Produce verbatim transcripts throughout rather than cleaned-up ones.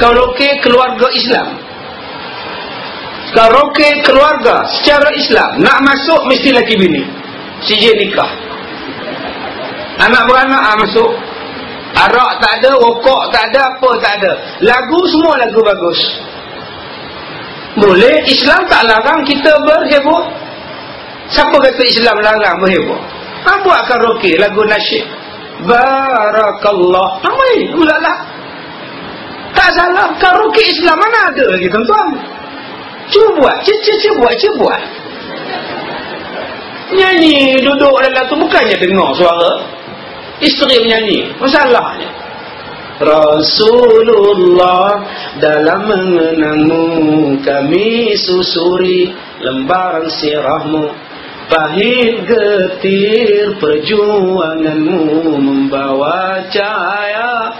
karaoke keluarga Islam. Karaoke keluarga secara Islam, nak masuk mesti laki bini, sijil nikah, anak beranak ah, masuk. Arak tak ada, rokok tak ada, apa tak ada, lagu semua lagu bagus. Boleh, Islam tak larang kita berheboh. Siapa kata Islam larang berheboh? Ha, buat karaoke lagu nasyid, barakallah, ramai ulala, tak salah. Karaoke Islam mana ada lagi tuan-tuan? Cuba buat, cuba buat, cuba buat. Nyanyi duduk dalam tu, bukannya dengar suara isteri menyanyi, masalahnya. Rasulullah, dalam mengenangmu kami susuri lembaran sirahmu, pahit getir perjuanganmu membawa cahaya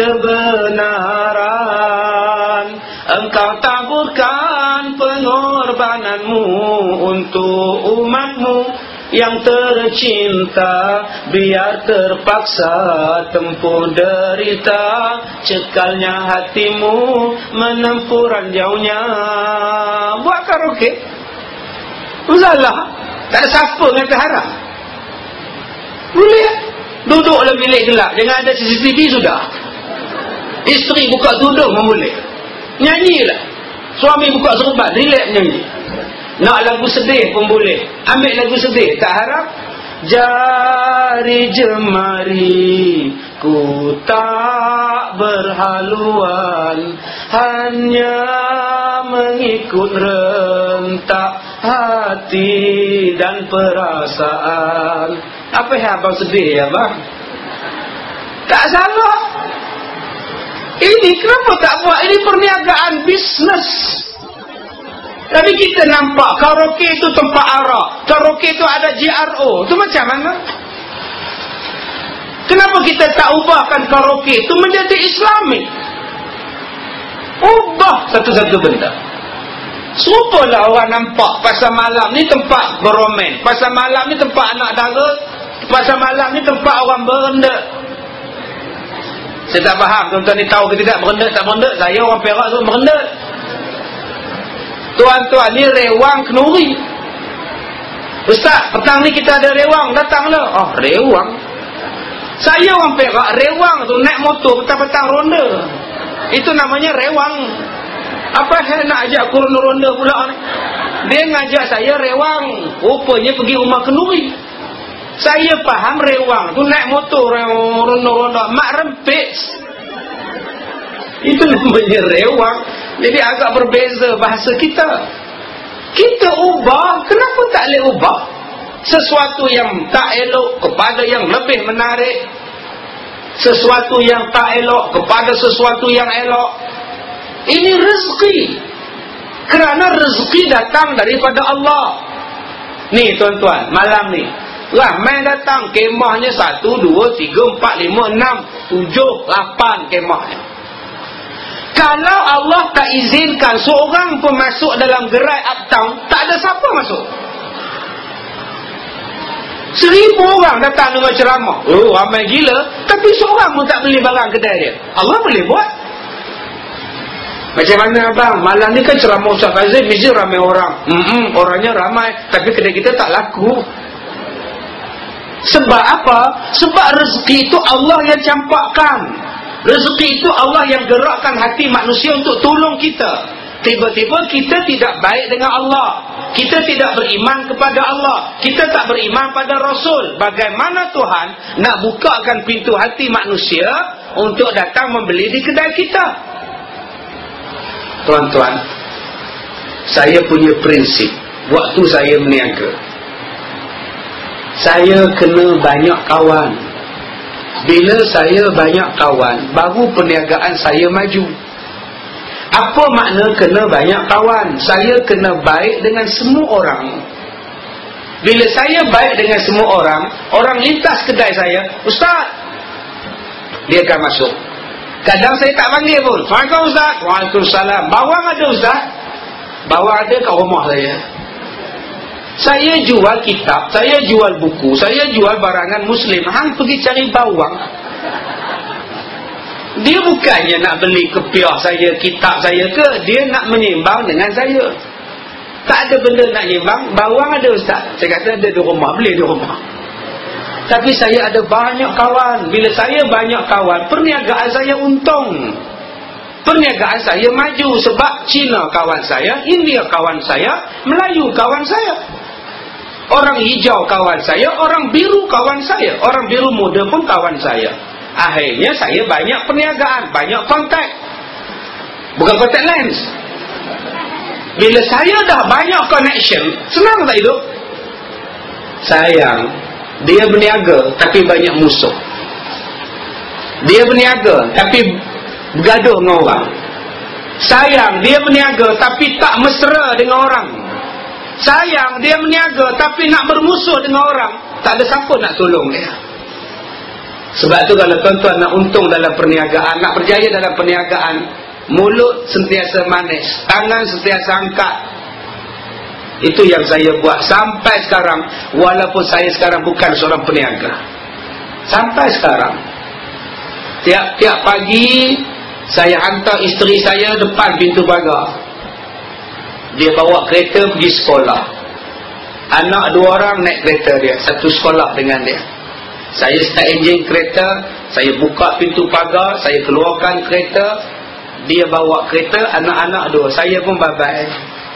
kebenaran. Engkau taburkan pengorbananmu untuk umatmu yang tercinta, biar terpaksa tempuh derita, cekalnya hatimu menempuh ranjaunya. Buat karaoke masalah, tak ada siapa kata haram. Boleh duduk dalam bilik gelap, jangan ada C C T V sudah. Isteri buka tudung pun boleh, nyanyilah. Suami buka serban, relax nyanyi. Nak lagu sedih pun boleh, ambil lagu sedih, tak harap. Jari jemari ku tak berhaluan, hanya mengikut rentak hati dan perasaan. Apa yang abang sedih ya bang? Tak salah. Ini kenapa tak buat? Ini perniagaan bisnes. Tapi kita nampak karaoke itu tempat arak, karaoke itu ada G R O. Itu macam mana? Kenapa kita tak ubahkan karaoke itu menjadi Islami? Ubah satu-satu benda. Serupalah orang nampak pasar malam ni tempat beromen, pasar malam ni tempat anak dara, pasar malam ni tempat orang berendah. Saya tak faham tuan-tuan ni tahu ke tidak berendah tak berendah. Saya orang Perak tu berendah. Tuan-tuan ni rewang kenuri. Ustaz, petang ni kita ada rewang, datanglah. Oh, rewang. Saya orang Perak, rewang tu naik motor petang-petang ronda. Itu namanya rewang. Apa saya nak ajak aku ronda-ronda pula ni? Dia ngajak saya rewang, rupanya pergi rumah kenuri. Saya faham rewang tu naik motor ronda-ronda, mak rempit. Itu namanya rewang. Jadi agak berbeza bahasa kita. Kita ubah, kenapa tak boleh ubah? Sesuatu yang tak elok kepada yang lebih menarik, sesuatu yang tak elok kepada sesuatu yang elok. Ini rezeki. Kerana rezeki datang daripada Allah. Ni tuan-tuan, malam ni ramai datang, kemahnya satu, dua, tiga, empat, lima, enam, tujuh, lapan kemahnya. Kalau Allah tak izinkan seorang pun masuk dalam gerai uptown, tak ada siapa masuk. Seribu orang datang dengan ceramah, oh ramai gila, tapi seorang pun tak beli barang kedai dia. Allah boleh buat. Macam mana abang? Malam ni kan ceramah Ustaz Fazil, mesti ramai orang. Mm-mm, orangnya ramai, tapi kedai kita tak laku. Sebab apa? Sebab rezeki itu Allah yang campakkan. Rezeki itu Allah yang gerakkan hati manusia untuk tolong kita. Tiba-tiba kita tidak baik dengan Allah, kita tidak beriman kepada Allah, kita tak beriman pada Rasul. Bagaimana Tuhan nak bukakan pintu hati manusia untuk datang membeli di kedai kita? Tuan-tuan, saya punya prinsip waktu saya berniaga. Saya kena banyak kawan. Bila saya banyak kawan, baru perniagaan saya maju. Apa makna kena banyak kawan? Saya kena baik dengan semua orang. Bila saya baik dengan semua orang, orang lintas kedai saya, Ustaz, dia akan masuk. Kadang saya tak panggil pun, Assalamualaikum Ustaz. Waalaikumsalam. Bawang ada Ustaz? Bawang ada kat rumah saya. Saya jual kitab, saya jual buku, saya jual barangan Muslim. Hang pergi cari bawang. Dia bukannya nak beli kepiah saya, kitab saya ke, dia nak menyimbang dengan saya. Tak ada benda nak nyimbang. Bawang ada ustaz, saya kata ada di rumah, beli di rumah. Tapi saya ada banyak kawan. Bila saya banyak kawan, perniagaan saya untung, perniagaan saya maju. Sebab Cina kawan saya, India kawan saya, Melayu kawan saya, orang hijau kawan saya, orang biru kawan saya, orang biru muda pun kawan saya. Akhirnya saya banyak perniagaan, banyak kontak. Bukan kontak lens. Bila saya dah banyak connection, senang tak hidup? Sayang, dia berniaga tapi banyak musuh. Dia berniaga tapi bergaduh dengan orang. Sayang, dia berniaga tapi tak mesra dengan orang. Sayang, dia berniaga tapi nak bermusuh dengan orang. Tak ada siapa nak tolong dia. Sebab tu kalau tuan-tuan nak untung dalam perniagaan, nak berjaya dalam perniagaan, mulut sentiasa manis, tangan sentiasa angkat. Itu yang saya buat sampai sekarang. Walaupun saya sekarang bukan seorang peniaga, sampai sekarang tiap-tiap pagi saya hantar isteri saya depan pintu pagar. Dia bawa kereta pergi sekolah. Anak dua orang naik kereta dia, satu sekolah dengan dia. Saya start enjin kereta, saya buka pintu pagar, saya keluarkan kereta, dia bawa kereta, anak-anak dua. Saya pun bye-bye,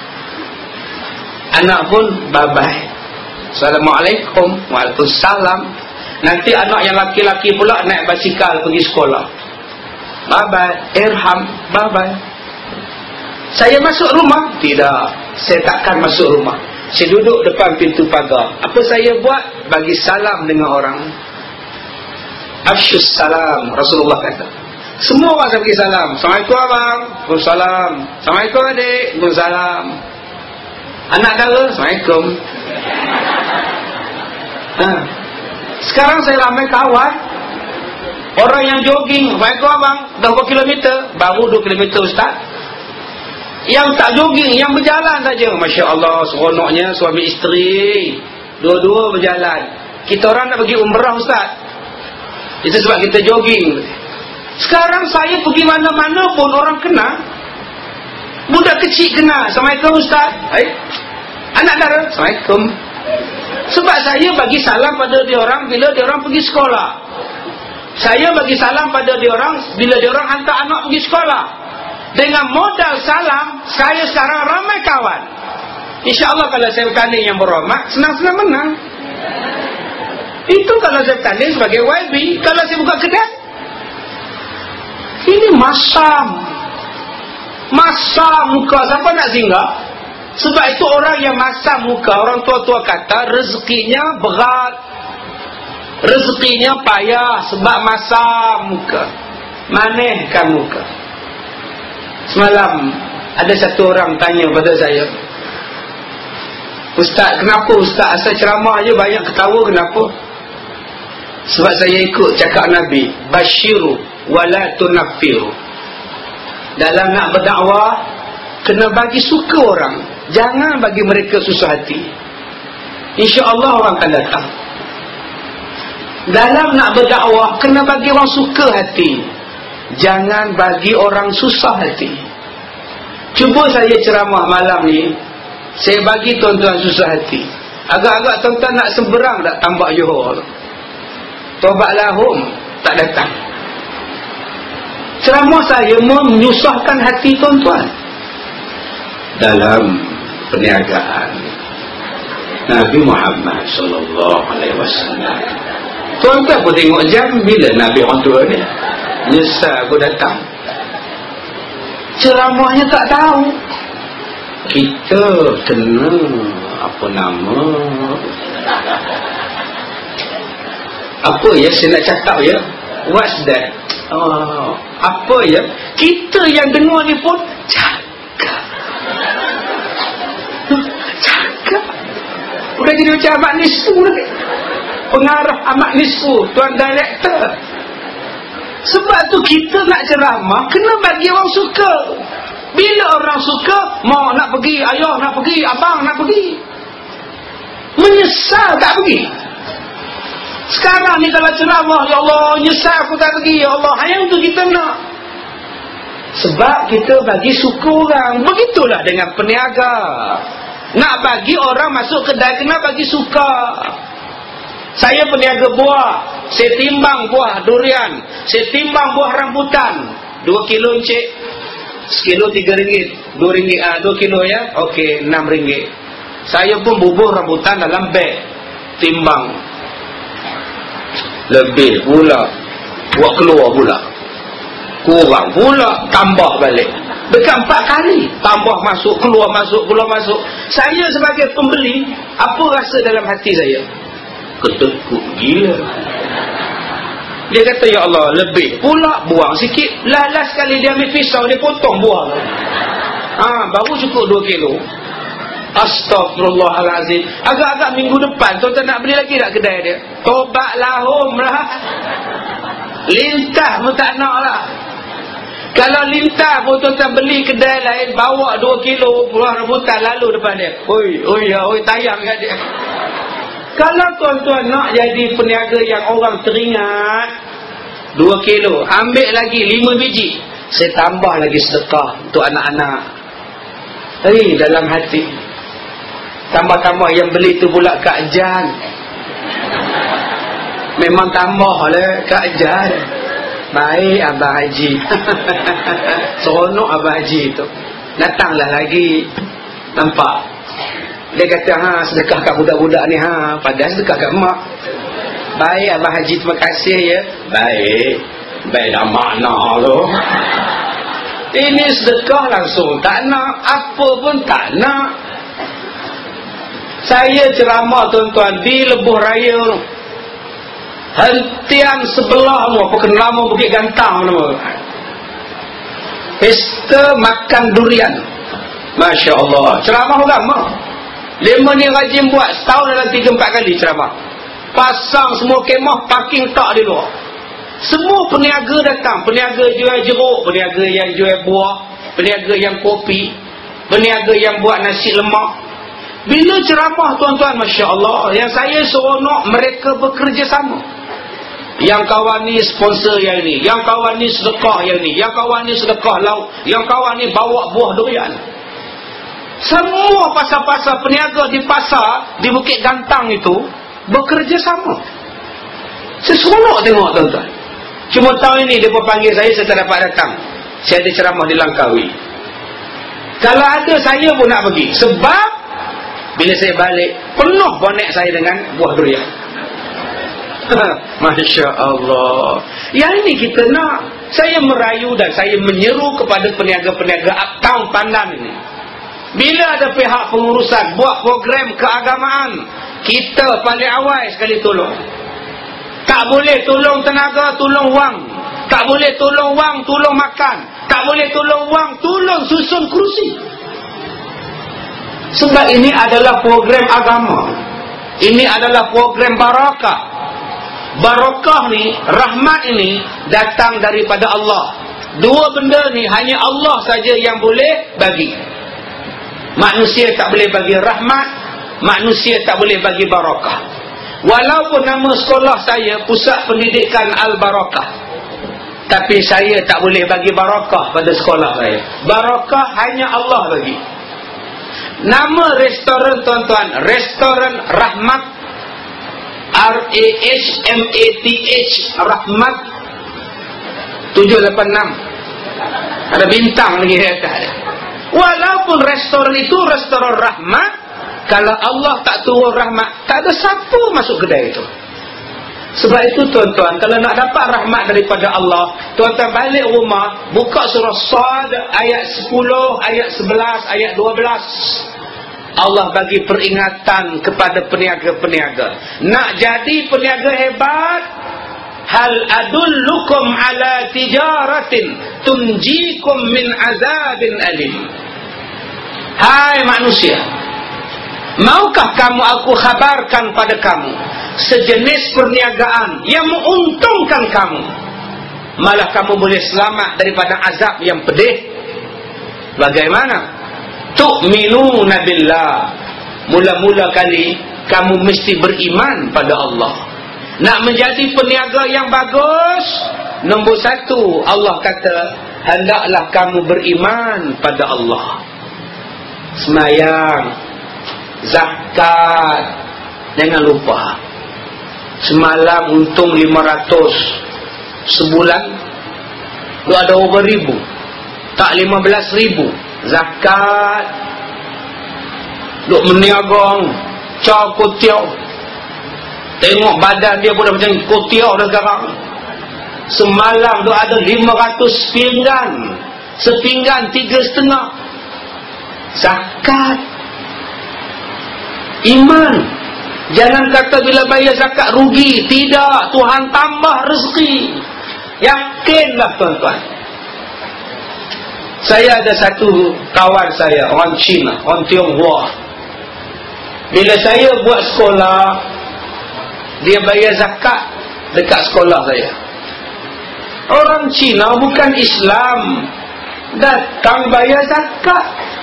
anak pun bye-bye. Assalamualaikum. Waalaikumsalam. Nanti anak yang laki-laki pula naik basikal pergi sekolah. Bye-bye. Irham. Bye-bye. Saya masuk rumah? Tidak, saya takkan masuk rumah. Saya duduk depan pintu pagar. Apa saya buat? Bagi salam dengan orang. Afsyus salam, Rasulullah kata. Semua orang saya bagi salam. Assalamualaikum abang. Waalaikumsalam. Assalamualaikum adik. Waalaikumsalam. Anak dara, Assalamualaikum. Ha. Sekarang saya ramai kawan, orang yang jogging. Assalamualaikum abang. Dah berapa kilometer? Baru dua kilometer ustaz. Yang tak jogging, yang berjalan saja. Masya Allah, seronoknya suami isteri, dua-dua berjalan. Kita orang nak pergi umrah ustaz, itu sebab kita jogging. Sekarang saya pergi mana-mana pun orang kenal. Budak kecil kenal. Assalamualaikum ustaz. Hai. Anak dara, Assalamualaikum. Sebab saya bagi salam pada dia orang bila dia orang pergi sekolah. Saya bagi salam pada dia orang bila dia orang hantar anak pergi sekolah. Dengan modal salam, saya sekarang ramai kawan. InsyaAllah kalau saya bertanding yang berhormat, senang-senang menang. Itu kalau saya bertanding sebagai Y B. Kalau saya buka kedai, ini masam. Masam muka, siapa nak singgah? Sebab itu orang yang masam muka, orang tua-tua kata rezekinya berat, rezekinya payah. Sebab masam muka, manehkan muka. Semalam ada satu orang tanya pada saya, Ustaz, kenapa Ustaz asal ceramah je banyak ketawa, kenapa? Sebab saya ikut cakap Nabi, basyiru wala tunaffiru. Dalam nak berdakwah, kena bagi suka orang, jangan bagi mereka susah hati. InsyaAllah orang akan datang. Dalam nak berdakwah, kena bagi orang suka hati, jangan bagi orang susah hati. Cuba saya ceramah malam ni, saya bagi tuan-tuan susah hati. Agak-agak tuan-tuan nak semberang tak tambak Johor, Tobat lahum, tak datang. Ceramah saya menyusahkan hati tuan-tuan. Dalam perniagaan, Nabi Muhammad sallallahu alaihi wasallam, tuan-tuan pun tengok jam, bila Nabi orang tua ni nyesal aku datang. Ceramahnya tak tahu. Kita kena apa nama, apa ya saya nak cakap ya, what's that, oh, apa ya, kita yang dengar ni pun cakap cakap udah jadi macam Ahmad Nisfu lagi, pengarah Ahmad Nisfu, tuan director. Sebab tu kita nak ceramah kena bagi orang suka. Bila orang suka, mau nak pergi, ayah nak pergi, abang nak pergi, menyesal tak pergi. Sekarang ni kalau ceramah, ya Allah, nyesal aku tak pergi, ya Allah, yang tu kita nak. Sebab kita bagi suka orang. Begitulah dengan peniaga. Nak bagi orang masuk kedai, kena bagi suka. Saya peniaga buah, saya timbang buah durian, saya timbang buah rambutan, dua kilo encik, sekilo tiga ringgit, dua ringgit, ah, dua kilo ya, okey, enam ringgit. Saya pun bubuh rambutan dalam beg, timbang. Lebih pula, buat keluar pula, kurang pula, tambah balik. Dekat empat kali, tambah masuk, keluar masuk, keluar masuk. Saya sebagai pembeli, apa rasa dalam hati saya? Ketekuk gila. Dia kata, ya Allah, lebih pula, buang sikit. Last sekali dia ambil pisau, dia potong buah. Ha, baru cukup dua kilo. Astaghfirullahalazim. Agak-agak minggu depan tuan-tuan nak beli lagi tak kedai dia? Tobatlah hom lah. Lintah pun tak nak lah. Kalau lintah pun tuan-tuan beli kedai lain, bawa dua kilo buah rambutan lalu depan dia. Oi, oi, oi, tayang kat dia. Kalau tuan-tuan nak jadi peniaga yang orang teringat, dua kilo, ambil lagi lima biji. Saya tambah lagi sedekah untuk anak-anak. Hei, dalam hati. Tambah-tambah yang beli tu pula Kak Jan. Memang tambah lah Kak Jan. Baik Abang Haji. Seronok Abang Haji tu. Datanglah lagi. Nampak? Dia kata, ha, sedekah kat budak-budak ni, ha. Padahal sedekah kat mak. Baik Abang Haji, terima kasih ya. Baik. Baik dah makna tu. Ini sedekah langsung. Tak nak. Apa pun tak nak. Saya ceramah tuan-tuan di Lebuh Raya, hentian sebelah mu, apa kena lama Bukit Gantang nama. Pesta makan durian. Masya Allah. Ceramah agama. Lima ni rajin buat setahun dalam tiga empat kali ceramah. Pasang semua kemah, parking tak di luar. Semua peniaga datang. Peniaga jual jeruk, peniaga yang jual buah, peniaga yang kopi, peniaga yang buat nasi lemak. Bila ceramah tuan-tuan, Masya Allah, yang saya seronok mereka bekerja sama. Yang kawan ni sponsor yang ni, yang kawan ni sedekah yang ni, yang kawan ni sedekah lauk, yang kawan ni bawa buah durian. Semua pasar-pasar peniaga di pasar di Bukit Gantang itu bekerja sama. Saya seronok tengok tuan-tuan. Cuma tahun ini dia pun panggil saya, saya tak dapat datang. Saya ada ceramah di Langkawi. Kalau ada saya pun nak pergi. Sebab bila saya balik, penuh bonek saya dengan buah durian. Masya Allah. Yang ini kita nak. Saya merayu dan saya menyeru kepada peniaga-peniaga uptown Pandan ini. Bila ada pihak pengurusan buat program keagamaan, kita paling awal sekali tolong. Tak boleh tolong tenaga, tolong wang. Tak boleh tolong wang, tolong makan. Tak boleh tolong wang, tolong susun kerusi. Sebab ini adalah program agama. Ini adalah program barakah. Barakah ni, rahmat ini datang daripada Allah. Dua benda ni hanya Allah saja yang boleh bagi. Manusia tak boleh bagi rahmat, manusia tak boleh bagi barakah. Walaupun nama sekolah saya Pusat Pendidikan Al-Barakah, tapi saya tak boleh bagi barakah pada sekolah saya. Barakah hanya Allah bagi. Nama restoran tuan-tuan, Restoran Rahmat, R A H M A T H, Rahmat tujuh lapan enam. Ada bintang lagi di atas ada. Walaupun restoran itu restoran rahmat, kalau Allah tak turun rahmat, tak ada siapa masuk kedai itu. Sebab itu tuan-tuan, kalau nak dapat rahmat daripada Allah, tuan-tuan balik rumah, buka surah Sad ayat sepuluh, ayat sebelas, ayat dua belas. Allah bagi peringatan kepada peniaga-peniaga. Nak jadi peniaga hebat, hal adullukum ala tijaratin tunjikum min azabin alim. Hai manusia, maukah kamu aku khabarkan pada kamu sejenis perniagaan yang menguntungkan kamu, malah kamu boleh selamat daripada azab yang pedih? Bagaimana? Tu'minuna billah. Mula-mula kali kamu mesti beriman pada Allah. Nak menjadi peniaga yang bagus, nombor satu, Allah kata, hendaklah kamu beriman pada Allah. Semayang, zakat, jangan lupa. Semalam untung lima ratus, sebulan lu ada berapa ribu? Tak lima belas ribu. Zakat, duk meniaga, cak kotiau. Tengok badan dia pun dah macam kotiau dah sekarang. Semalam tu ada lima ratus pinggan, sepinggan tiga setengah. Zakat, iman. Jangan kata bila bayar zakat rugi. Tidak, Tuhan tambah rezeki. Yakinlah tuan-tuan. Saya ada satu kawan saya, orang Cina, orang Tionghoa. Bila saya buat sekolah, dia bayar zakat dekat sekolah saya. Orang Cina bukan Islam, datang bayar zakat.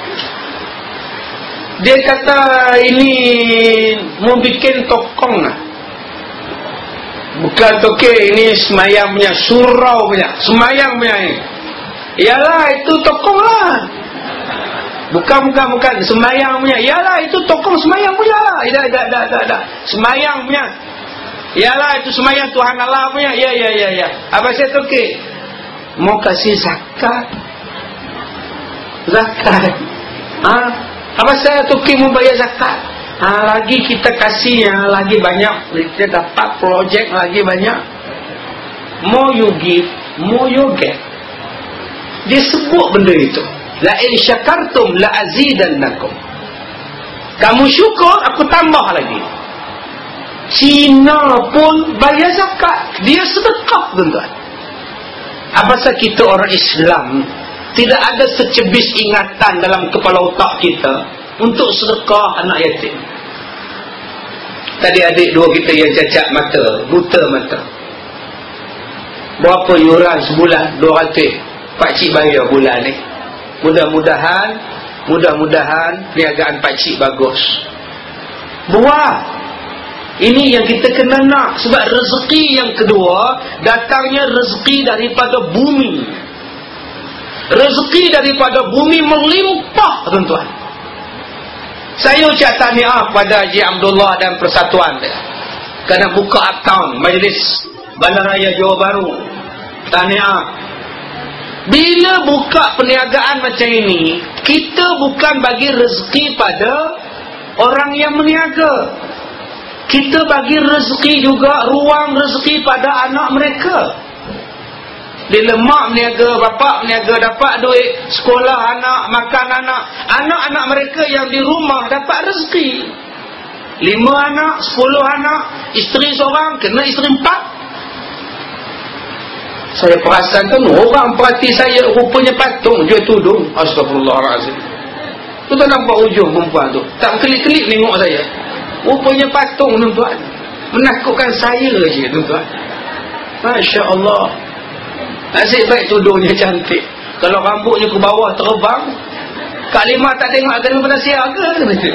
Dia kata ini mau bikin tokong lah. Bukan toke, ini semayang punya, surau punya, semayang punya ni. Yalah itu tokong lah. Bukan bukan bukan semayang punya. Yalah itu tokong semayang punya lah. Dah dah dah dah dah. Semayang punya. Yalah itu semayang Tuhan Allah punya. Ya ya ya ya. Apa saya toke? Mau kasih zakat. Zakat. Ha? Apa saya toke mau bayar zakat? Ha, lagi kita kasih yang lagi banyak, kita dapat projek lagi banyak. More you give, more you get. Dia sebut benda itu. La in syakartum la azidannakum. Kamu syukur, aku tambah lagi. Cina pun bayar zakat, dia sedekah tuan-tuan. Apasal kita orang Islam tidak ada secebis ingatan dalam kepala otak kita untuk sedekah anak yatim. Tadi adik dua kita yang cacat mata, buta mata, berapa yuran sebulan? Dua ratus. Pakcik bayar bulan ni. Mudah-mudahan Mudah-mudahan perniagaan pakcik bagus. Buat. Ini yang kita kena nak. Sebab rezeki yang kedua, datangnya rezeki daripada bumi. Rezeki daripada bumi melimpah tuan-tuan. Saya ucap tahniah kepada Haji Abdullah dan persatuan dia kerana buka akaun Majlis Bandaraya Johor Bahru. Tahniah. Bila buka perniagaan macam ini, kita bukan bagi rezeki pada orang yang meniaga. Kita bagi rezeki juga, ruang rezeki pada anak mereka. Bila mak meniaga, bapak meniaga, dapat duit, sekolah anak, makan anak, anak-anak mereka yang di rumah dapat rezeki. Lima anak, sepuluh anak, isteri seorang, kena isteri empat. Saya perasan kan orang perhati saya rupanya patung jual tudung. Astagfirullahaladzim. Tu tak nampak ujung perempuan tu, tak kelip-kelip tengok saya. Rupanya patung tuan-tuan. Menakutkan saya je tuan-tuan. Masya Allah. Nasib baik tudungnya cantik. Kalau rambutnya ke bawah terbang, Kak Lima tak tengok agama pada siaga ke?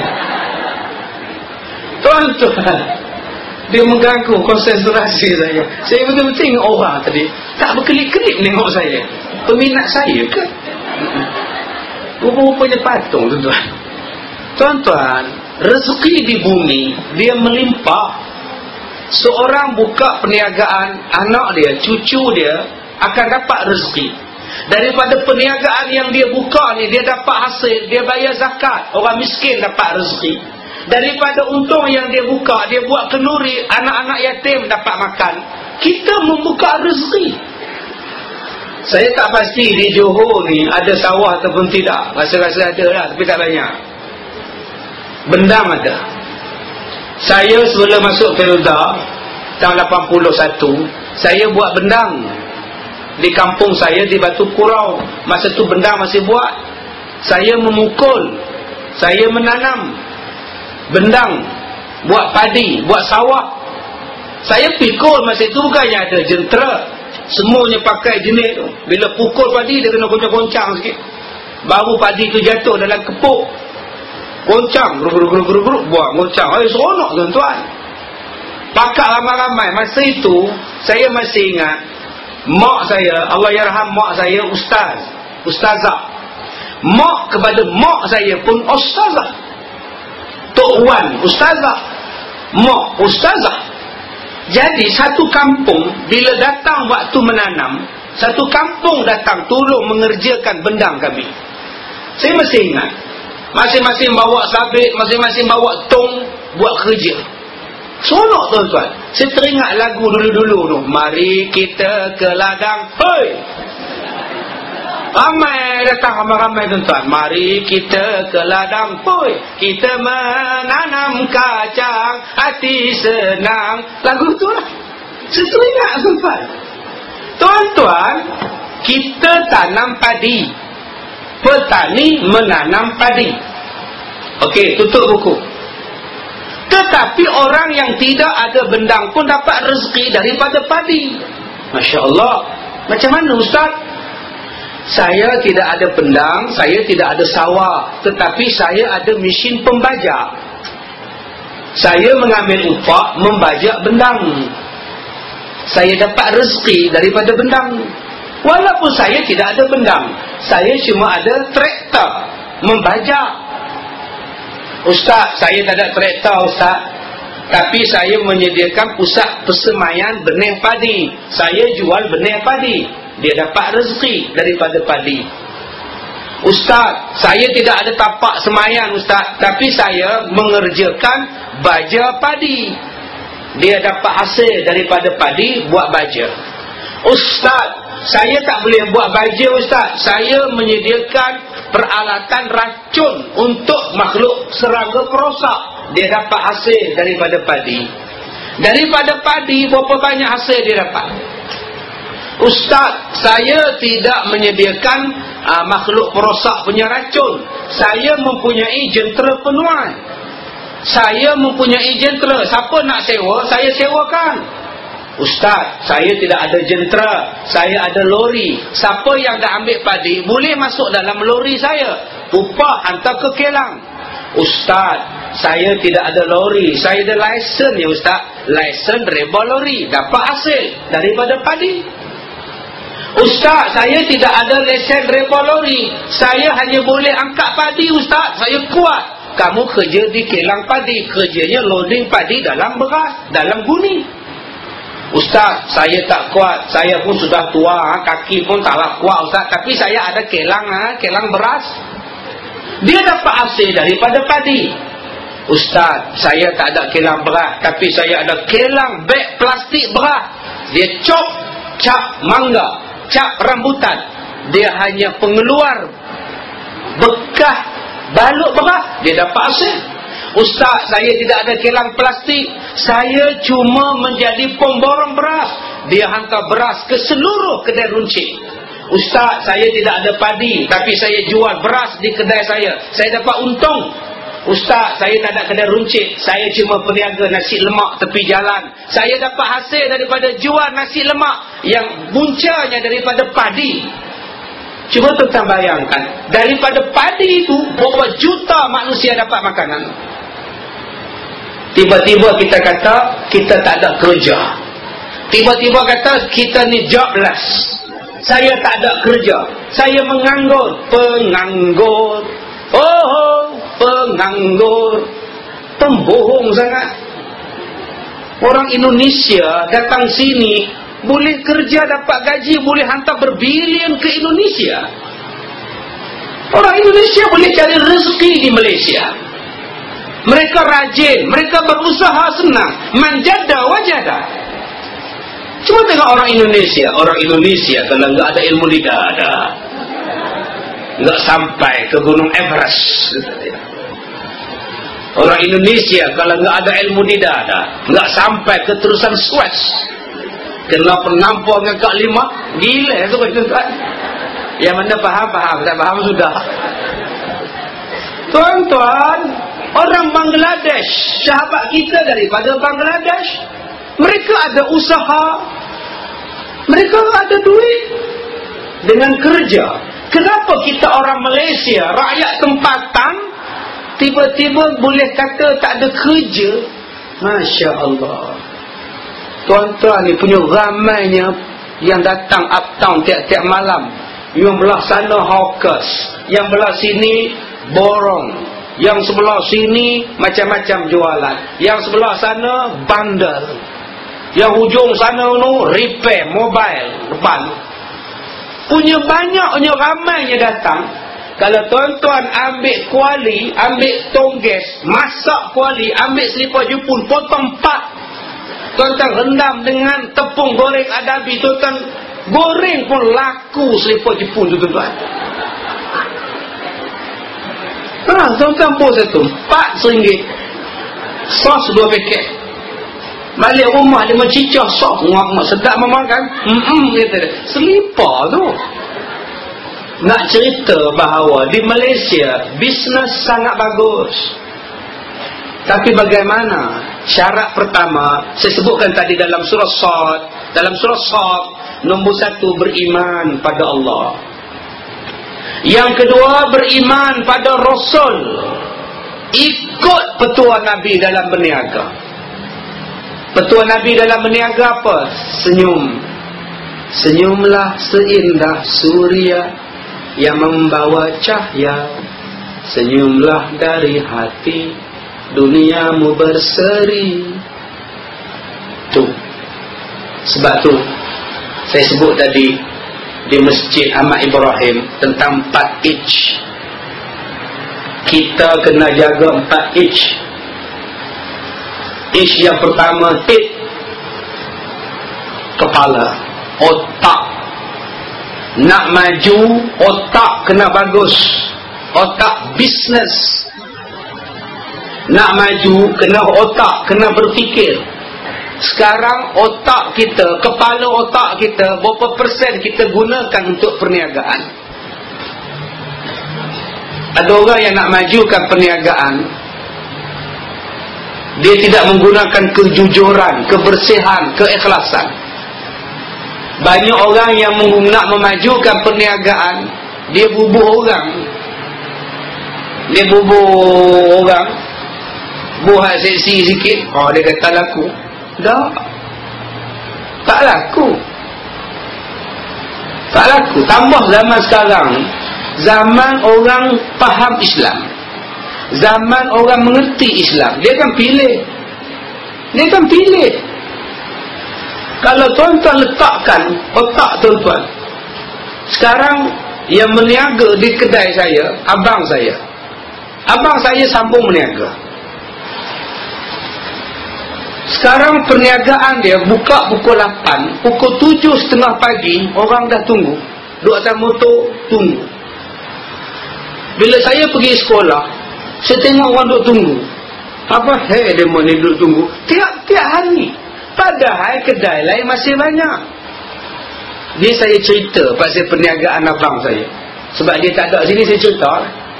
Tuan-tuan, dia mengganggu konsentrasi saya. Saya betul-betul tengok orang tadi tak berkelip-kelip tengok saya. Peminat saya ke? Rupa-rupanya patung tuan-tuan. Tuan-tuan, rezeki di bumi dia melimpah. Seorang buka perniagaan, anak dia, cucu dia akan dapat rezeki. Daripada perniagaan yang dia buka ni, dia dapat hasil, dia bayar zakat, orang miskin dapat rezeki. Daripada untung yang dia buka, dia buat kenduri, anak-anak yatim dapat makan. Kita membuka rezeki. Saya tak pasti di Johor ni ada sawah ataupun tidak. Rasa-rasa ada lah, tapi tak banyak. Bendang ada. Saya sebelum masuk Felda tahun lapan puluh satu, saya buat bendang di kampung saya di Batu Kurau. Masa tu bendang masih buat. Saya memukul, saya menanam bendang, buat padi, buat sawah. Saya pikul masa itu bukannya ada jentera, semuanya pakai jenis tu. Bila pukul padi dia kena goncang-goncang sikit, baru padi tu jatuh dalam kepuk. Goncang, geruk-geruk-geruk-geruk, buat goncang. Ay, seronok tuan-tuan. pakak ramai-ramai. Masa itu saya masih ingat mak saya, Allah yarham mak saya, ustaz, ustazah. Mak kepada mak saya pun ustazah. Tok Wan ustazah, mak ustazah. Jadi satu kampung bila datang waktu menanam, satu kampung datang tolong mengerjakan bendang kami. Saya masih ingat, masing-masing bawa sabit, masing-masing bawa tong buat kerja. Seronok tuan-tuan. Saya teringat lagu dulu-dulu tu, mari kita ke ladang, hoi. Ramai datang, ramai-ramai tuan-tuan. Mari kita ke ladang, hoi. Kita menanam kacang, hati senang. Lagu tu lah. Saya teringat tuan-tuan. Tuan-tuan, kita tanam padi. Petani menanam padi. Okey, tutup buku. Tetapi orang yang tidak ada bendang pun dapat rezeki daripada padi. Masya Allah. Macam mana ustaz? Saya tidak ada bendang, saya tidak ada sawah, tetapi saya ada mesin pembajak. Saya mengambil upah membajak bendang. Saya dapat rezeki daripada bendang. Walaupun saya tidak ada bendang, saya cuma ada traktor membajak. Ustaz, saya tak ada traktor ustaz, tapi saya menyediakan pusat persemaian benih padi. Saya jual benih padi, dia dapat rezeki daripada padi. Ustaz, saya tidak ada tapak semaian ustaz, tapi saya mengerjakan baja padi. Dia dapat hasil daripada padi buat baja. Ustaz, saya tak boleh buat baja ustaz, saya menyediakan peralatan racun untuk makhluk serangga perosak. Dia dapat hasil daripada padi. Daripada padi berapa banyak hasil dia dapat? Ustaz, saya tidak menyediakan uh, makhluk perosak punya racun. Saya mempunyai jentera penuai. Saya mempunyai jentera. Siapa nak sewa, saya sewakan. Ustaz, saya tidak ada jentera, saya ada lori. Siapa yang dah ambil padi boleh masuk dalam lori saya, upah hantar ke kilang. Ustaz, saya tidak ada lori, saya ada lesen ya ustaz. Lesen reba lori, dapat hasil daripada padi. Ustaz, saya tidak ada lesen reba lori, saya hanya boleh angkat padi ustaz, saya kuat. Kamu kerja di kilang padi, kerjanya loading padi dalam beras, dalam guni. Ustaz, saya tak kuat, saya pun sudah tua, kaki pun taklah kuat ustaz, tapi saya ada kelang, kelang beras. Dia dapat hasil daripada padi. Ustaz, saya tak ada kelang beras, tapi saya ada kelang beg plastik beras. Dia cop, cap mangga, cap rambutan. Dia hanya pengeluar bekas balut beras, dia dapat hasil. Ustaz, saya tidak ada kelang plastik, saya cuma menjadi pemborong beras. Dia hantar beras ke seluruh kedai runcit. Ustaz, saya tidak ada padi, tapi saya jual beras di kedai saya, saya dapat untung. Ustaz, saya tak ada kedai runcit, saya cuma peniaga nasi lemak tepi jalan, saya dapat hasil daripada jual nasi lemak yang buncanya daripada padi. Cuba tuan bayangkan, daripada padi itu berapa juta manusia dapat makanan. Tiba-tiba kita kata kita tak ada kerja. Tiba-tiba kata kita ni jobless. Saya tak ada kerja, saya menganggur. Penganggur, oh penganggur. Pembohong sangat. Orang Indonesia datang sini boleh kerja, dapat gaji, boleh hantar berbilion ke Indonesia. Orang Indonesia boleh cari rezeki di Malaysia. Mereka rajin, mereka berusaha senang. Manjada wajada. Cuma tengok orang Indonesia. Orang Indonesia kalau enggak ada ilmu lidah ada, enggak sampai ke Gunung Everest. Orang Indonesia kalau enggak ada ilmu lidah ada, enggak sampai ke terusan Suez. Kena penampung yang kak lima, gila tu kan. Yang mana faham-faham, tak faham sudah. Tuan-tuan, orang Bangladesh, sahabat kita daripada Bangladesh, mereka ada usaha, mereka ada duit dengan kerja. Kenapa kita orang Malaysia, rakyat tempatan, tiba-tiba boleh kata tak ada kerja? Masya Allah. Tuan-tuan ni punya ramainya yang datang uptown tiap-tiap malam. Yang belah sana hawkers, yang belah sini borong, yang sebelah sini macam-macam jualan, yang sebelah sana bandel, yang hujung sana tu repair mobile depan. Punya banyaknya ramainya datang. Kalau tuan-tuan ambil kuali, ambil tongges, masak kuali, ambil selipar Jepun, potong empat, tuan-tuan rendam dengan tepung goreng adabi, tuan-tuan goreng pun laku selipar Jepun tu, tuan-tuan. Nah, tuan-tuan pun satu empat ringgit, sos dua paket, balik rumah lima cicah sos, muak-muak sedap memakan. Hmm, kata dia, selipar tu. Nak cerita bahawa di Malaysia bisnes sangat bagus. Tapi bagaimana? Syarat pertama saya sebutkan tadi dalam surah Sad. Dalam surah Sad, nombor satu, beriman pada Allah. Yang kedua, beriman pada Rasul. Ikut petua Nabi dalam berniaga. Petua Nabi dalam berniaga apa? Senyum. Senyumlah seindah suria yang membawa cahaya. Senyumlah dari hati, duniamu berseri. Tu. Sebab tu saya sebut tadi di Masjid Ahmad Ibrahim tentang empat H. Kita kena jaga empat H. H yang pertama, head, kepala, otak. Nak maju, otak kena bagus. Otak bisnes. Nak maju, kena otak, kena berfikir. Sekarang otak kita, kepala otak kita, berapa persen kita gunakan untuk perniagaan? Ada orang yang nak majukan perniagaan, dia tidak menggunakan kejujuran, kebersihan, keikhlasan. Banyak orang yang nak memajukan perniagaan, dia bubuh orang. Dia bubuh orang, buat seksi sikit, oh dia kata laku. Tak, tak laku. Tak laku. Tambah zaman sekarang, zaman orang faham Islam, zaman orang mengerti Islam, dia akan pilih. Dia akan pilih. Kalau tuan-tuan letakkan otak tuan-tuan, sekarang yang meniaga di kedai saya, abang saya. Abang saya sambung meniaga. Sekarang perniagaan dia buka pukul lapan, pukul tujuh setengah pagi orang dah tunggu, duduk atas motor tunggu. Bila saya pergi sekolah, saya tengok orang duduk tunggu. Apa hei dia mau ni duduk tunggu tiap-tiap hari, padahal kedai lain masih banyak. Ni saya cerita pasal perniagaan abang saya, sebab dia tak ada sini saya cerita.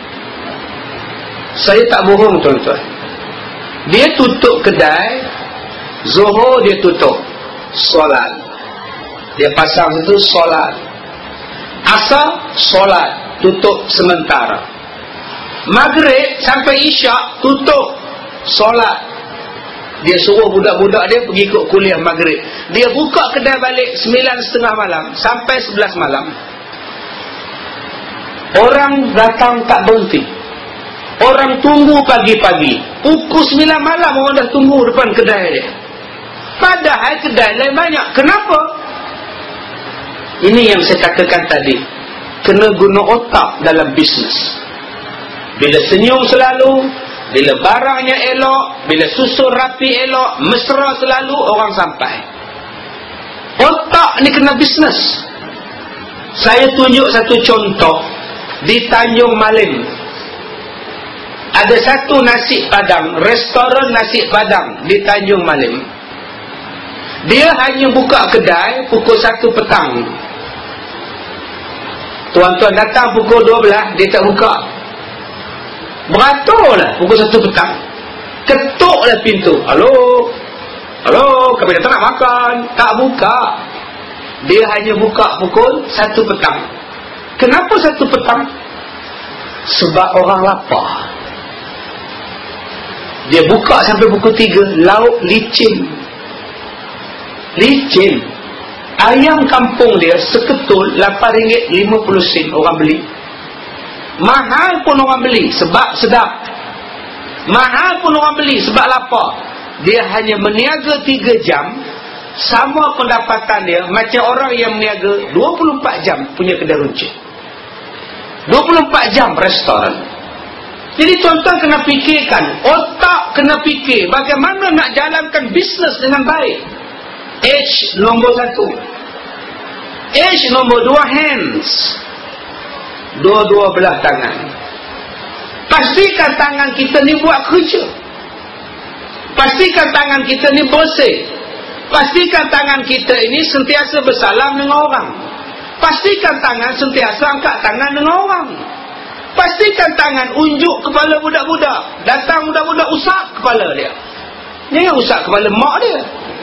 Saya tak bohong tuan-tuan. Dia tutup kedai Zuhur, dia tutup solat, dia pasang situ solat. Asar solat, tutup sementara. Maghrib sampai Isyak tutup solat. Dia suruh budak-budak dia pergi ikut kuliah maghrib. Dia buka kedai balik sembilan setengah malam sampai sebelas malam. Orang datang tak berhenti. Orang tunggu pagi-pagi, pukul sembilan malam orang dah tunggu depan kedai dia. Padahal kedai lain banyak. Kenapa? Ini yang saya katakan tadi, kena guna otak dalam bisnes. Bila senyum selalu, bila barangnya elok, bila susun rapi elok, mesra selalu, orang sampai. Otak ni kena bisnes. Saya tunjuk satu contoh di Tanjung Malim. Ada satu nasi padang, restoran nasi padang di Tanjung Malim. Dia hanya buka kedai pukul satu petang. Tuan-tuan datang pukul dua belas, dia tak buka. Beraturlah pukul satu petang. Ketuklah pintu. Halo, halo, kami datang nak makan. Tak buka. Dia hanya buka pukul satu petang. Kenapa satu petang? Sebab orang lapar. Dia buka sampai pukul tiga, lauk licin. Licin. Ayam kampung dia seketul lapan ringgit lima puluh sen orang beli. Mahal pun orang beli sebab sedap. Mahal pun orang beli sebab lapar. Dia hanya meniaga tiga jam, sama pendapatan dia macam orang yang meniaga dua puluh empat jam punya kedai runcit, dua puluh empat jam restoran. Jadi tuan-tuan kena fikirkan, otak kena fikir bagaimana nak jalankan bisnes dengan baik. H nombor satu. H nombor dua, hands. Dua-dua belah tangan. Pastikan tangan kita ni buat kerja. Pastikan tangan kita ni bersih. Pastikan tangan kita ini sentiasa bersalam dengan orang. Pastikan tangan sentiasa angkat tangan dengan orang. Pastikan tangan unjuk kepala budak-budak. Datang budak-budak usap kepala dia. Jangan usap kepala mak dia.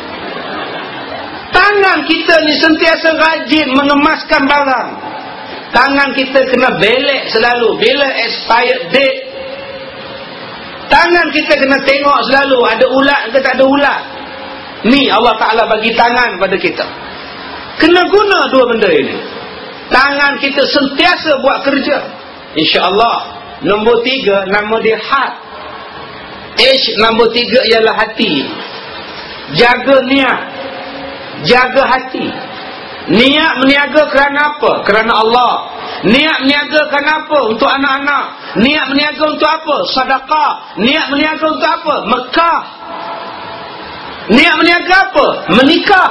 Tangan kita ni sentiasa rajin mengemaskan barang. Tangan kita kena belek selalu bila expired date. Tangan kita kena tengok selalu ada ulat ke tak ada ulat. Ni Allah Ta'ala bagi tangan pada kita. Kena guna dua benda ini. Tangan kita sentiasa buat kerja, InsyaAllah. Nombor tiga, nama dia heart. H nombor tiga ialah hati. Jaga niat, jaga hati. Niat meniaga kerana apa? Kerana Allah. Niat meniaga kerana apa? Untuk anak-anak. Niat meniaga untuk apa? Sedekah. Niat meniaga untuk apa? Mekah. Niat meniaga apa? Menikah.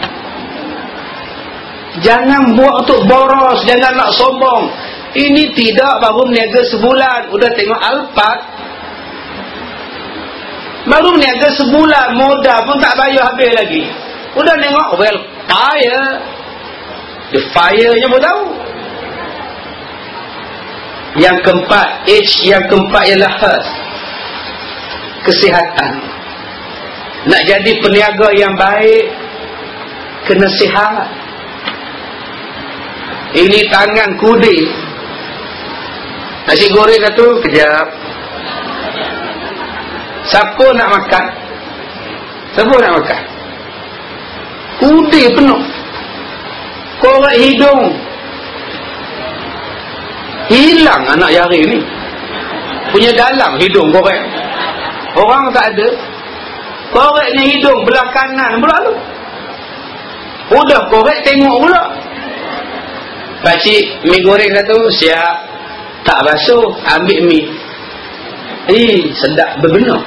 Jangan buat untuk boros, jangan nak sombong. Ini tidak baru meniaga sebulan udah tengok Alphard. Baru meniaga sebulan, modal pun tak bayar habis lagi. Udah tengok, well, fire. The fire-nya pun tahu. Yang keempat, H yang keempat ialah health. Kesihatan. Nak jadi peniaga yang baik, kena sihat. Ini tangan kudi. Nasi goreng satu, kejap. Siapa nak makan? Siapa nak makan? Kudi penuh. Korek hidung. Hilang anak jari ni. Punya dalam hidung korek. Orang tak ada. Koreknya hidung belah kanan pula tu. Udah korek tengok pula. Pakcik, mi goreng satu, siap. Tak basuh, ambil mi. Eh, sedap berbenar.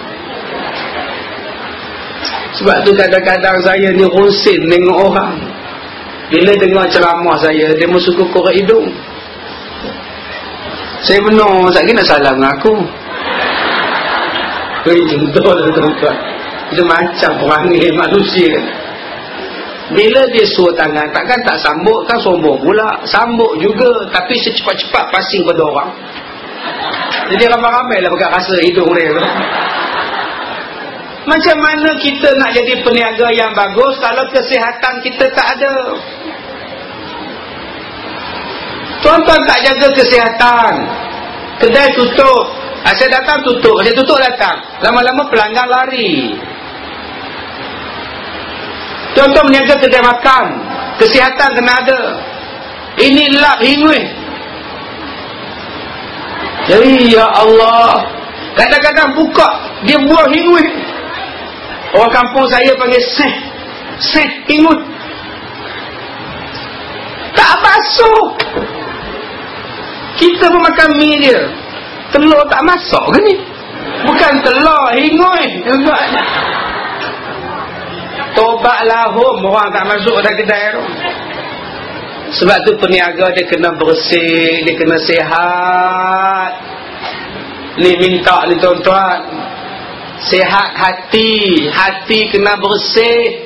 Sebab tu kadang-kadang saya ni rusin tengok orang. Bila dengar ceramah saya, dia mesti suka korek hidung. Saya benar, tak kena salah dengan aku. Eh, betul tuan-tuan. Dia macam perangai manusia. Bila dia suruh tangan, takkan tak sambut, kan sombong pula. Sambut juga, tapi secepat-cepat passing pada orang. Jadi ramai-ramai lah pegang rasa hidung dia. Macam mana kita nak jadi peniaga yang bagus kalau kesihatan kita tak ada? Tuan-tuan tak jaga kesihatan, kedai tutup. Saya datang tutup, saya tutup datang. Lama-lama pelanggan lari. Tuan-tuan meniaga kedai makan, kesihatan kena ada. Ini lap hingui. Jadi ya Allah, kadang-kadang buka dia buah hingui. Orang kampung saya panggil seh, seh hingut. Tak basuh. Kita pun makan mi dia, telur tak masuk ke ni? Bukan telur, hingui. Tobatlah hom, orang tak masuk pada kedai tu. Sebab tu peniaga dia kena bersih, dia kena sihat. Ni minta ni tuan-tuan, sihat hati, hati kena bersih.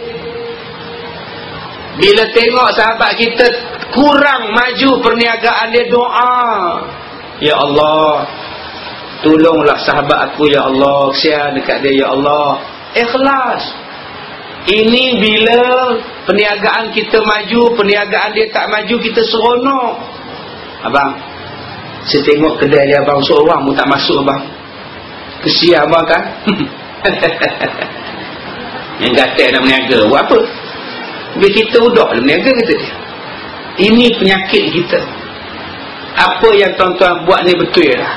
Bila tengok sahabat kita kurang maju perniagaan dia, doa, ya Allah, tolonglah sahabat aku ya Allah, kesian dekat dia ya Allah. Ikhlas. Ini bila perniagaan kita maju, perniagaan dia tak maju, kita seronok. Abang, saya tengok kedai dia abang seorang pun tak masuk abang. Kesian abang kan. Yang gatal nak berniaga, buat apa? Bila kita udah berniaga, kata dia, ini penyakit kita. Apa yang tuan-tuan buat ni betul lah.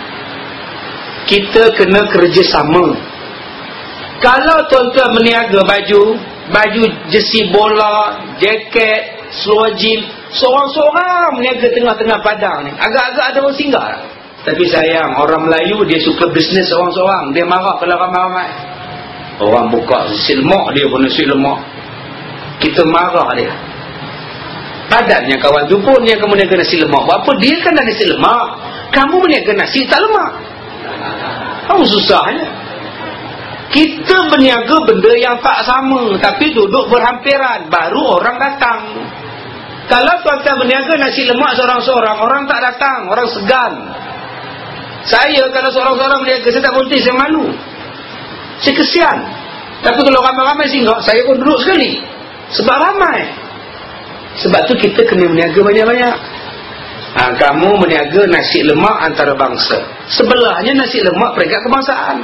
Kita kena kerjasama. Kalau tuan-tuan berniaga baju, baju jersey bola, jaket, seluar jean, seorang-seorang berniaga tengah-tengah padang ni, agak-agak ada orang singgah. Tapi sayang, orang Melayu dia suka bisnes seorang-seorang. Dia marah kalau ramai-ramai. Orang buka nasi lemak, dia pun nasi lemak. Kita marah dia. Padatnya kawan tu pun yang kamu berniaga nasi lemak. Buat apa? Dia kan dah nasi lemak, kamu berniaga nasi tak lemak. Kamu susahnya. Kita berniaga benda yang tak sama, tapi duduk berhampiran, baru orang datang. Kalau tuan-tuan berniaga nasi lemak seorang-seorang, orang tak datang, orang segan. Saya kalau seorang-seorang berniaga, saya tak berhenti, saya malu, saya kesian. Tapi kalau ramai-ramai singgah, saya pun duduk sekali, sebab ramai. Sebab tu kita kena berniaga banyak-banyak. Ha, kamu berniaga nasi lemak antarabangsa, sebelahnya nasi lemak peringkat kebangsaan,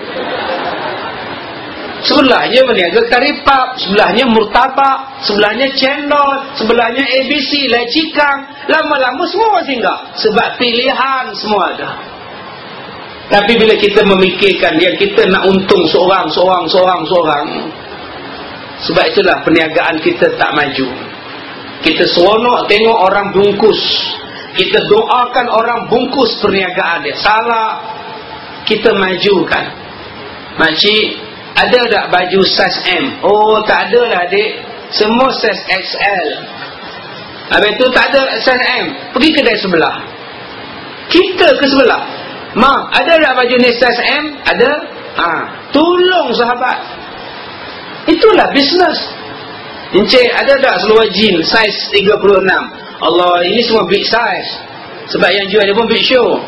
sebelahnya berniaga karipap, sebelahnya murtabak, sebelahnya cendol, sebelahnya A B C, lecikang. Lama-lama semua singgah, sebab pilihan semua ada. Tapi bila kita memikirkan yang kita nak untung seorang, seorang, seorang, seorang, sebab itulah perniagaan kita tak maju. Kita seronok tengok orang bungkus, kita doakan orang bungkus perniagaan dia. Salah. Kita majukan. Makcik, ada tak baju saiz M? Oh, tak ada lah adik, semua saiz X L. Habis tu tak ada saiz M, pergi kedai sebelah. Kita ke sebelah, ma, ada tak baju ni saiz M? Ada. Ha, tolong sahabat. Itulah bisnes. Encik, ada tak seluar jean saiz tiga puluh enam? Allah, ini semua big size, sebab yang jual dia pun big show.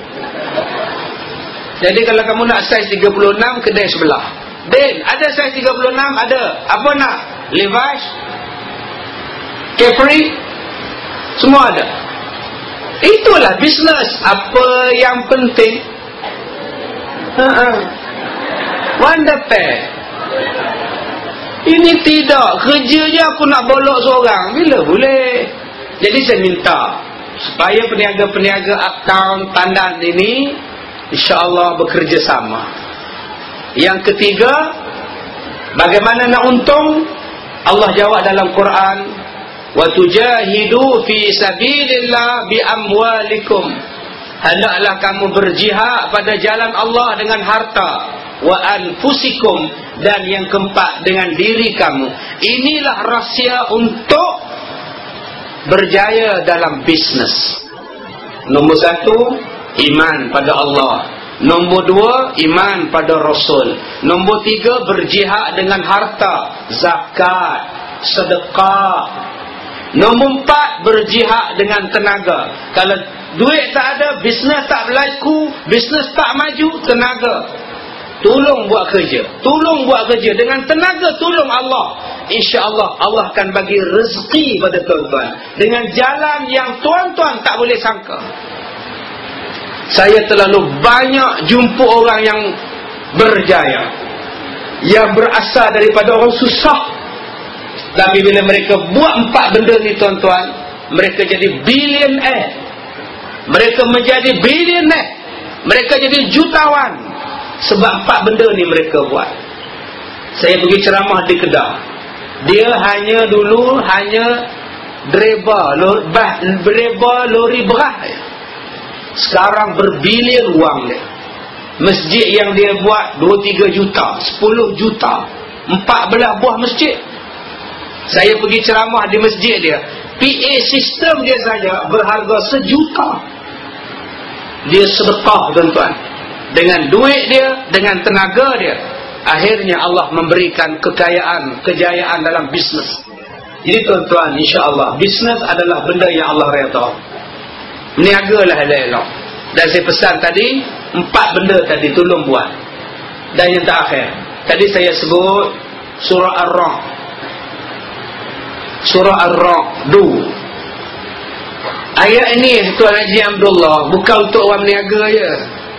Jadi kalau kamu nak saiz tiga puluh enam, kedai sebelah. Ben, ada saiz tiga puluh enam? Ada. Apa nak? Levi's, Capri, semua ada. Itulah bisnes. Apa yang penting? Ha-ha. Wonder pair. Ini tidak. Kerjanya aku nak bolok seorang. Bila boleh? Jadi saya minta supaya peniaga-peniaga uptown Tandan ini insya-Allah bekerjasama. Yang ketiga, bagaimana nak untung? Allah jawab dalam Quran, wa tujahidu fi sabilillah bi amwalikum. Hendaklah kamu berjihad pada jalan Allah dengan harta, wa anfusikum, dan yang keempat dengan diri kamu. Inilah rahsia untuk berjaya dalam bisnes. Nombor satu, iman pada Allah. Nombor dua, iman pada Rasul. Nombor tiga, berjihad dengan harta, zakat, sedekah. Nombor empat, berjihad dengan tenaga. Kalau duit tak ada, bisnes tak berlaku, bisnes tak maju, tenaga. Tolong buat kerja, tolong buat kerja dengan tenaga, tolong Allah. InsyaAllah Allah akan bagi rezeki pada tuan-tuan dengan jalan yang tuan-tuan tak boleh sangka. Saya terlalu banyak jumpa orang yang berjaya, yang berasal daripada orang susah, tapi bila mereka buat empat benda ni tuan-tuan, mereka jadi billionaire, mereka menjadi billionaire, mereka jadi jutawan. Sebab empat benda ni mereka buat. Saya pergi ceramah di Kedah, dia hanya dulu hanya driver lori, bah, driver lori beras. Sekarang berbilion wang dia. Masjid yang dia buat dua tiga juta, sepuluh juta, empat belas buah masjid. Saya pergi ceramah di masjid dia, P A sistem dia saja berharga sejuta. Dia sedekah tuan-tuan, dengan duit dia, dengan tenaga dia. Akhirnya Allah memberikan kekayaan, kejayaan dalam bisnes. Jadi tuan-tuan, insya-Allah bisnes adalah benda yang Allah redha. Niagalah elok-elok. Dan saya pesan tadi, empat benda tadi tolong buat. Dan yang terakhir, tadi saya sebut surah Ar-Ra'd. Surah Ar-Ra'd dua. Ayat ini Tuan Haji Abdullah bukan untuk orang berniaga je.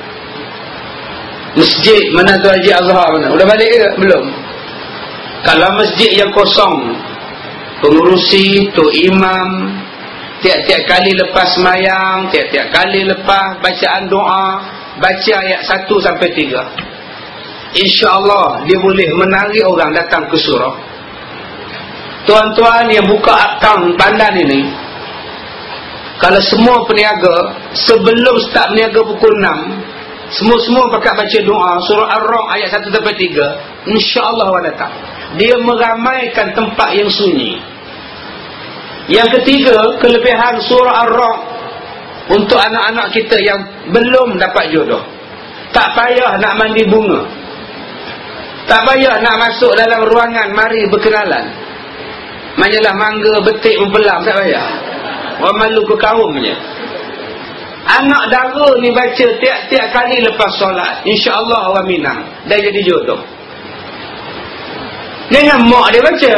Masjid mana Tuan Haji Azhar mana? Udah balik ke? Belum. Kalau masjid yang kosong, pengurusi, tok imam, tiap-tiap kali lepas semayang, tiap-tiap kali lepas bacaan doa, baca ayat satu sampai tiga. InsyaAllah dia boleh menarik orang datang ke surau. Tuan-tuan yang buka akaun pandan ini, kalau semua peniaga sebelum start berniaga pukul enam, semua-semua pakat baca doa surah Ar-Ra'd ayat satu sampai tiga, insya-Allah orang datang. Dia meramaikan tempat yang sunyi. Yang ketiga, kelebihan surah Ar-Ra'd untuk anak-anak kita yang belum dapat jodoh. Tak payah nak mandi bunga, tak payah nak masuk dalam ruangan mari berkenalan, manyalah mangga, betik, mempelam, tak payah. Orang malu ke kaumnya. Anak dara ni baca tiap-tiap kali lepas solat, insya-Allah orang Minang dah jadi jodoh. Dengan mak dia baca,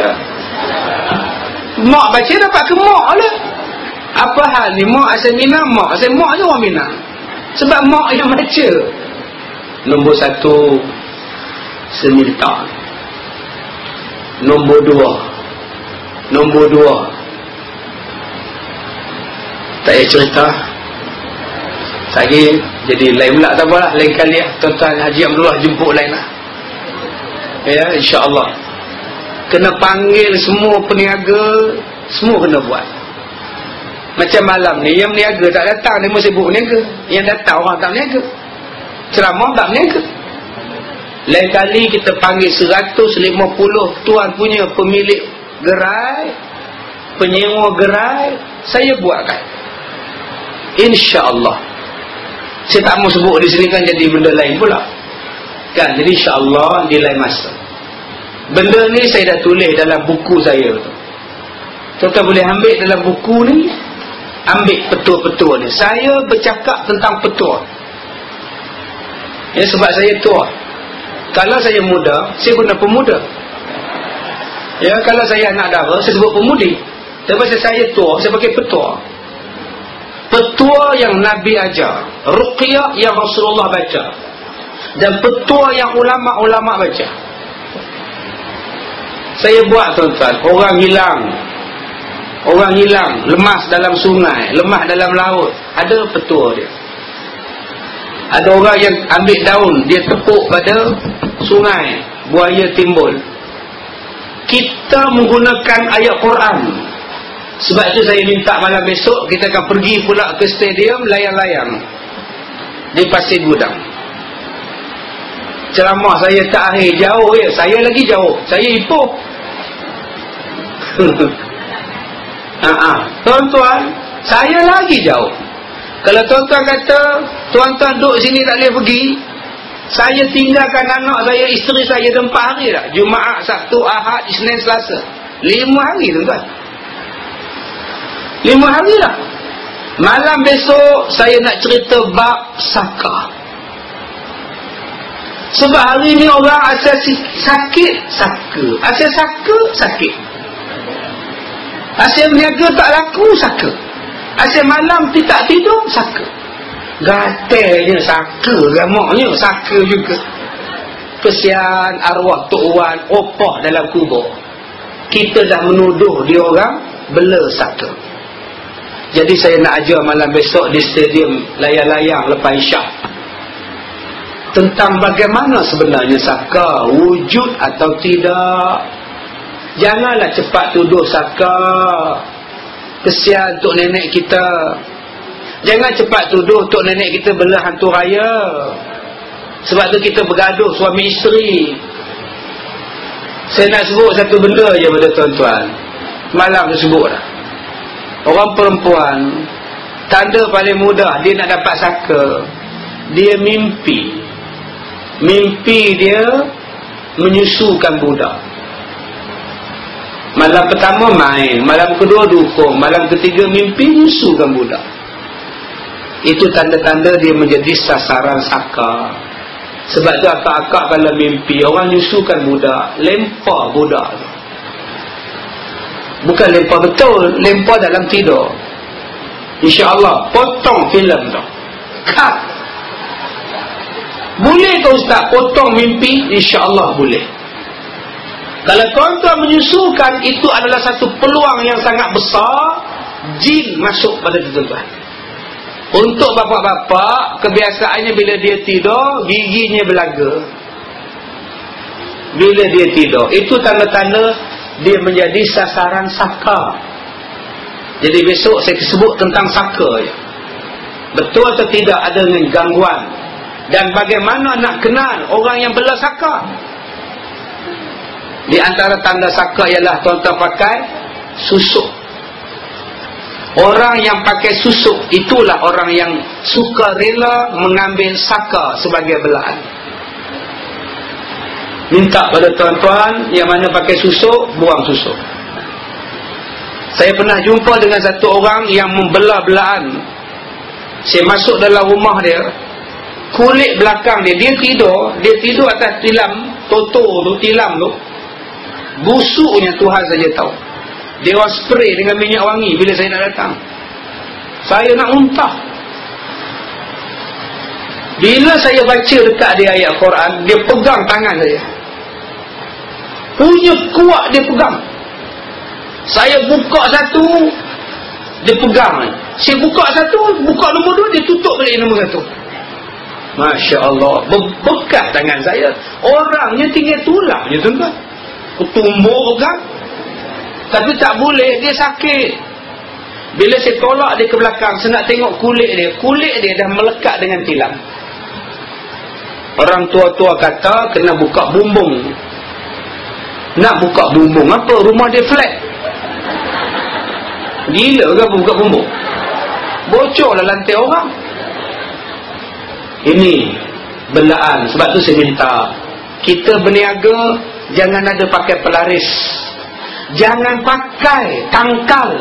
mak baca dapat ke mak lah. Apa hal ni, mak asal Minang, mak asal mak je orang Minang, sebab mak yang baca. Nombor satu, semilta. Nombor dua, nombor dua tak payah cerita lagi. Jadi lain pula, tak apalah, lain kali lah tuan-tuan Haji Abdullah jemput lain lah ya, insya-Allah. Kena panggil semua peniaga, semua kena buat. Macam malam ni, yang meniaga tak datang, dia mesti sibuk berniaga. Yang datang orang tak berniaga, ceramah tak berniaga. Lain kali kita panggil seratus lima puluh tuan punya pemilik gerai, penyewa gerai, saya buatkan, insya-Allah. Saya tak mau sebut di sini kan jadi benda lain pula kan. Jadi insya-Allah di lain masa. Benda ni saya dah tulis dalam buku saya tu. Tuan-tuan boleh ambil dalam buku ni, ambil petua-petua ni. Saya bercakap tentang petua ya, sebab saya tua. Kalau saya muda, saya guna pemuda ya. Kalau saya anak dara, saya sebut pemudi. Tapi saya tua, saya pakai petua. Petua yang Nabi ajar, ruqyah yang Rasulullah baca, dan petua yang ulama-ulama baca. Saya buat tuan-tuan, orang hilang, orang hilang, lemas dalam sungai, lemah dalam laut, ada petua dia. Ada orang yang ambil daun, dia tepuk pada sungai, buaya timbul. Kita menggunakan ayat Quran. Sebab itu saya minta malam besok kita akan pergi pula ke stadium layang-layang di Pasir Gudang. Ceramah saya tak akhir, jauh ya. Saya lagi jauh, saya Ipoh. Ha-ha. Tuan-tuan, saya lagi jauh. Kalau tuan-tuan kata tuan-tuan duduk sini tak boleh pergi, saya tinggalkan anak saya, isteri saya empat hari dah. Jumaat, Sabtu, Ahad, Isnin, Selasa, lima hari tuan-tuan. Lima hari dah. Malam besok saya nak cerita bab saka. Sebab hari ni orang asal sakit, saka. Asal saka, sakit. Asal berniaga tak laku, saka. Asal malam tak tidur, saka. Gatalnya saka, ramaknya saka juga. Kesian arwah Tok Wan, opah dalam kubur. Kita dah menuduh dia orang bela saka. Jadi saya nak ajar malam besok di stadium layang-layang lepas isyak tentang bagaimana sebenarnya saka, wujud atau tidak. Janganlah cepat tuduh saka. Kesian tok nenek kita. Jangan cepat tuduh tok nenek kita bela hantu raya. Sebab tu kita bergaduh suami isteri. Saya nak sebut satu benda je pada tuan-tuan. Malam tu sebut dah. Orang perempuan, tanda paling mudah dia nak dapat saka, dia mimpi. Mimpi dia menyusukan budak. Malam pertama main, malam kedua dukung, malam ketiga mimpi menyusukan budak. Itu tanda-tanda dia menjadi sasaran saka. Sebab tu akak-akak kalau mimpi orang menyusukan budak, lempar budak tu. Bukan lempar betul, lempar dalam tidur. InsyaAllah potong filem tu, cut. Boleh ke ustaz potong mimpi? InsyaAllah boleh. Kalau tuan-tuan menyusulkan, itu adalah satu peluang yang sangat besar jin masuk pada tuan-tuan. Untuk bapa-bapa, kebiasaannya bila dia tidur, giginya belaga. Bila dia tidur, itu tanda-tanda dia menjadi sasaran saka. Jadi besok saya sebut tentang saka je. Betul atau tidak ada dengan gangguan. Dan bagaimana nak kenal orang yang bela saka? Di antara tanda saka ialah tuan-tuan pakai susuk. Orang yang pakai susuk, itulah orang yang suka rela mengambil saka sebagai belaan. Minta pada tuan-tuan yang mana pakai susuk, buang susuk. Saya pernah jumpa dengan satu orang yang membelah belaan. Saya masuk dalam rumah dia, kulit belakang dia, dia tidur, dia tidur atas tilam, toto tu, tilam tu. Busuknya Tuhan saja tahu. Dia orang spray dengan minyak wangi bila saya nak datang. Saya nak muntah. Bila saya baca dekat dia ayat Quran, dia pegang tangan saya. Punya kuat dia pegang. Saya buka satu, dia pegang. Saya buka satu, buka nombor dua, dia tutup balik nombor satu. Masya Allah, bekas tangan saya. Orangnya tinggal tulang je tuan-tuan. Tumbuh pegang. Tapi tak boleh, dia sakit. Bila saya tolak dia ke belakang, saya nak tengok kulit dia. Kulit dia dah melekat dengan tilam. Orang tua-tua kata kena buka bumbung. Nak buka bumbung apa? Rumah dia flat. Gila ke buka bumbung? Bocorlah lantai orang. Ini belaan. Sebab tu saya minta kita berniaga, jangan ada pakai pelaris. Jangan pakai tangkal.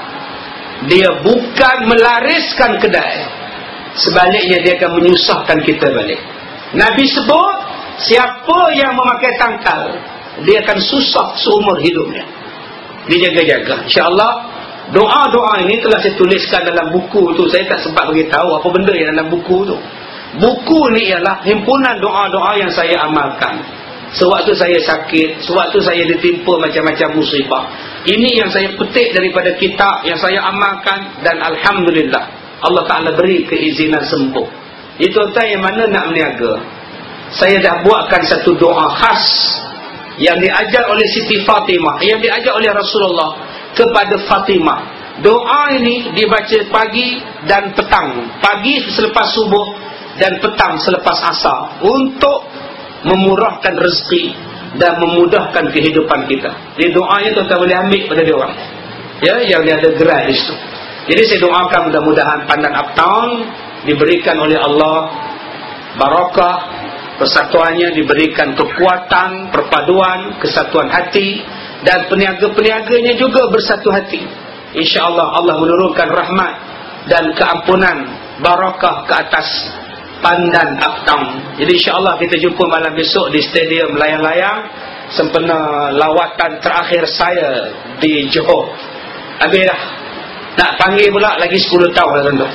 Dia bukan melariskan kedai, sebaliknya dia akan menyusahkan kita balik. Nabi sebut, siapa yang memakai tangkal, dia akan susah seumur hidupnya. Dijaga-jaga. InsyaAllah, doa-doa ini telah saya tuliskan dalam buku tu. Saya tak sempat beritahu apa benda yang dalam buku tu. Buku ni ialah himpunan doa-doa yang saya amalkan sewaktu saya sakit, sewaktu saya ditimpa macam-macam musibah. Ini yang saya petik daripada kitab yang saya amalkan, dan alhamdulillah Allah Ta'ala beri keizinan sembuh. Itu tuan yang mana nak berniaga, saya dah buatkan satu doa khas yang diajar oleh Siti Fatimah, yang diajar oleh Rasulullah kepada Fatimah. Doa ini dibaca pagi dan petang, pagi selepas subuh dan petang selepas asar, untuk memurahkan rezeki dan memudahkan kehidupan kita. Jadi doanya tuan-tuan boleh ambil pada dia orang, ya, yang dia ada gerai di situ. Jadi saya doakan mudah-mudahan Pandan Uptown diberikan oleh Allah barakah, persatuannya diberikan kekuatan, perpaduan, kesatuan hati, dan peniaga-peniaganya juga bersatu hati. InsyaAllah Allah menurunkan rahmat dan keampunan, barakah ke atas Pandan Uptown. Jadi insyaAllah kita jumpa malam besok di Stadium Layang-Layang, sempena lawatan terakhir saya di Johor. Habis dah. Nak panggil pula lagi sepuluh tahun dah tuan-tuan.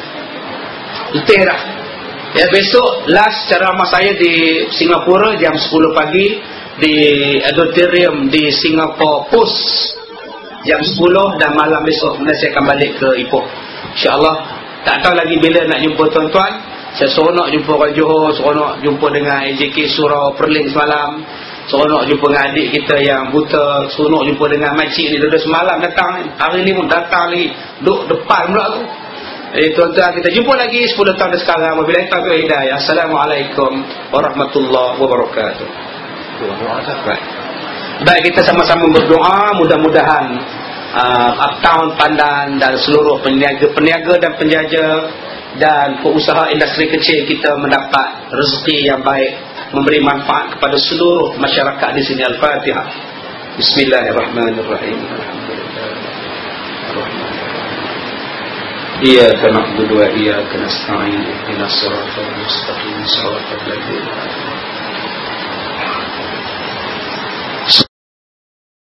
Letih dah. Ya, besok last ceramah saya di Singapura jam sepuluh pagi di auditorium di Singapore Post jam sepuluh, dan malam besok kemudian saya akan balik ke Ipoh. InsyaAllah tak tahu lagi bila nak jumpa tuan-tuan. Saya seronok jumpa orang Johor, seronok jumpa dengan A J K Surau Perling semalam, seronok jumpa dengan adik kita yang buta, seronok jumpa dengan makcik ni, dia semalam datang, hari ni pun datang lagi, duduk depan pula tu. Jadi tuan-tuan, kita jumpa lagi sepuluh tahun dari sekarang. Wabillahi taufiq hidayah. Assalamualaikum warahmatullahi wabarakatuh. Baik, baik, kita sama-sama berdoa mudah-mudahan uh, Uptown, Pandan dan seluruh peniaga-peniaga dan penjaja dan pengusaha industri kecil kita mendapat rezeki yang baik, memberi manfaat kepada seluruh masyarakat di sini. Al-Fatihah. Bismillahirrahmanirrahim. Iyyaka na'budu wa iyyaka nasta'in. Ihdinas siratal mustaqim. Shiratal ladzina